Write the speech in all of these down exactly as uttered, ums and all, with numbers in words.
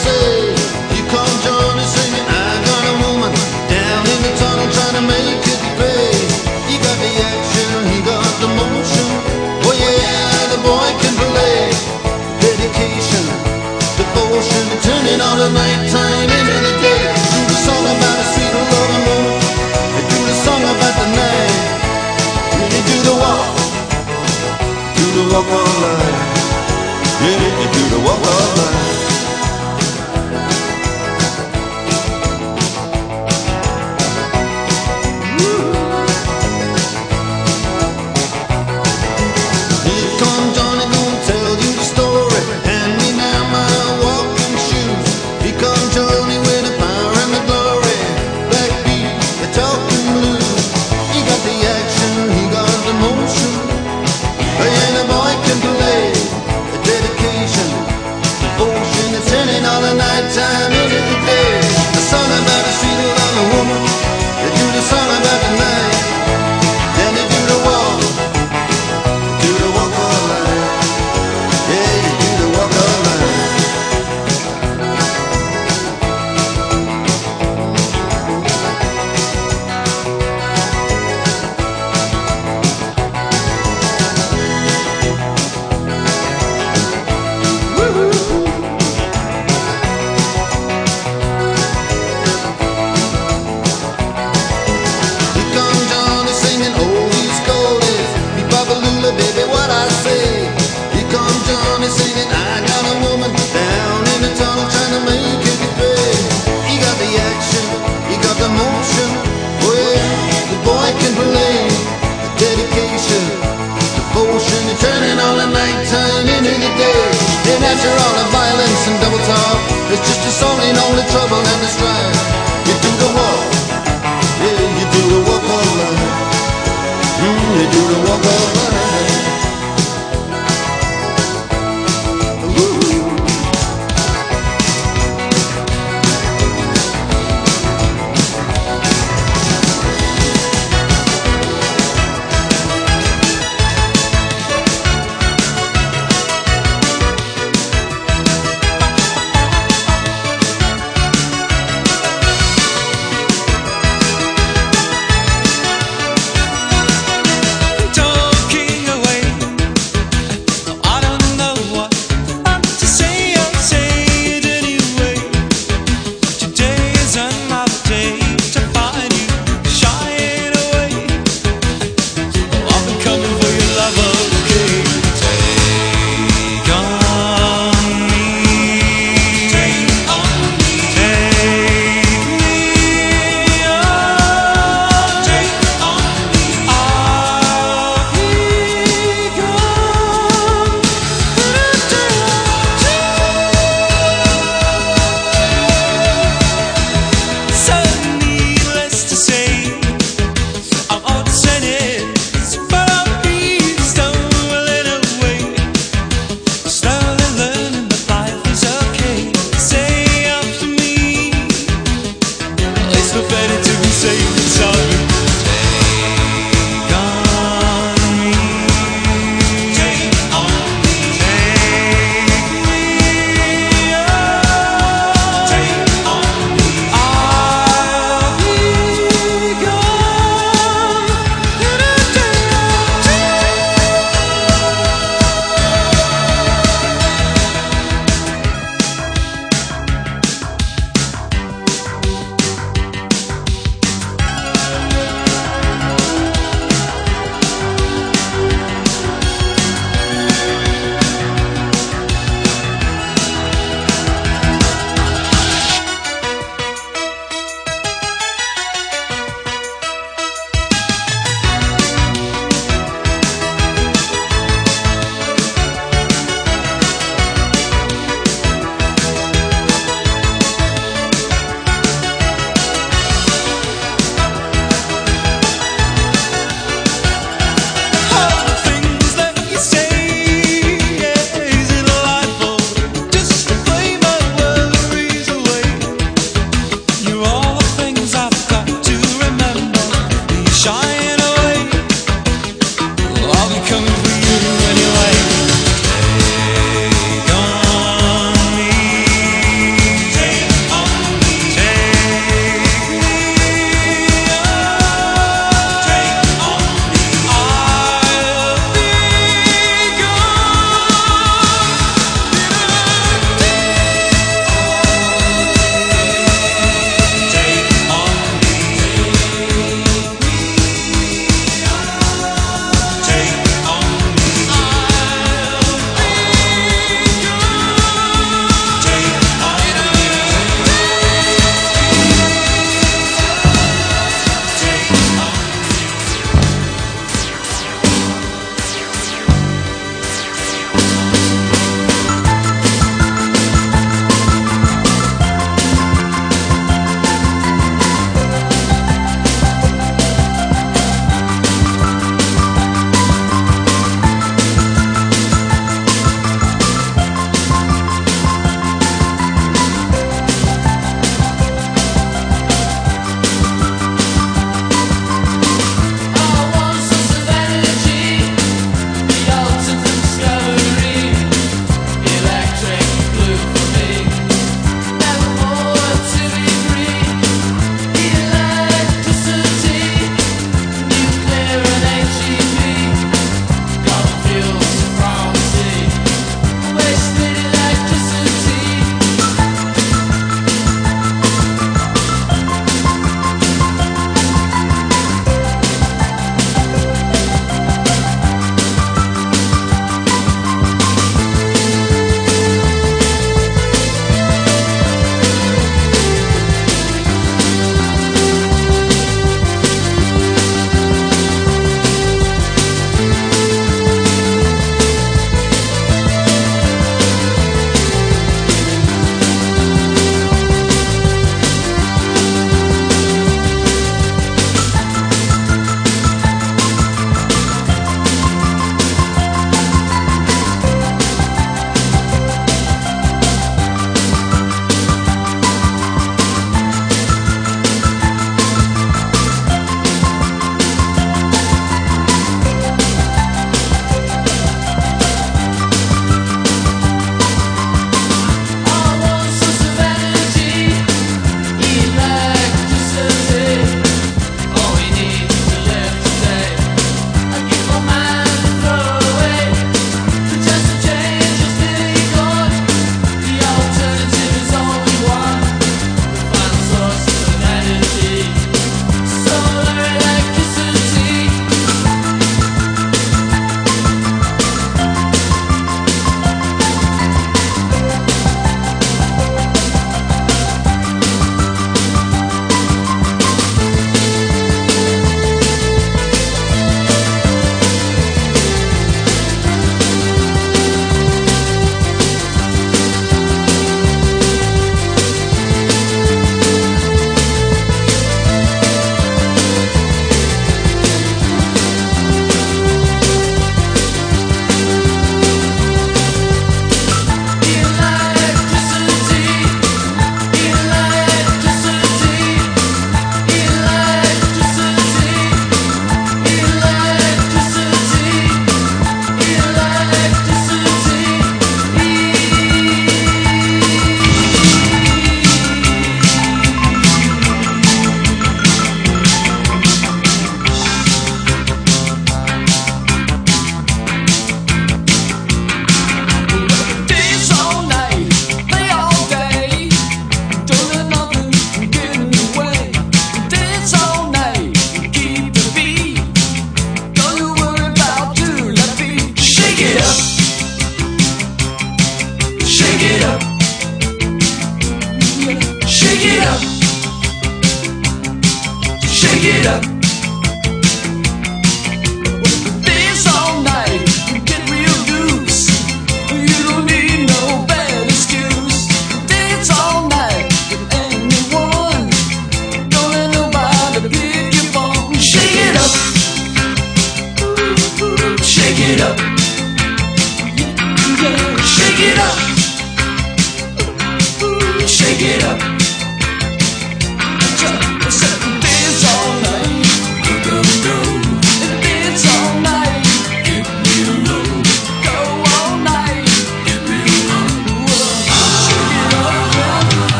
say. Here come Johnny singing, I got a woman down in the tunnel trying to make it pay. He got the action, he got the motion. Oh yeah, the boy can play. Dedication, devotion, turning all the nighttime into the day. Do the song about a sweet love and woman. They do the song about the night. Really do the walk, do the walk of life. Yeah, you do the walk of life. Here come Johnny, gonna tell you the story. Hand me now my walking shoes. Here come Johnny with the power and the glory. Backbeat, the talking blues. He got the action, he got the motion. And the boy can play. The dedication, devotion, it's turning all the nighttime into the day. The song about a sweet little woman. They do the song about the night. Then they do the walk, do the walk of life. Yeah, you do the walk of life. Here comes Johnny singing oldies goldies. Me Babalula, baby, what I say. Here comes Johnny singing, I got a woman down in the tunnel trying to make it pay. He got the action, he got the motion. Oh yeah, the boy can play. The dedication, devotion, and turning all the nighttime into the day. And after all the violence and double talk, it's just a song ain't only trouble and the strife. You do the walk, yeah, you do the walk of life. Mm, you do the walk of life. Woo.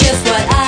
just what I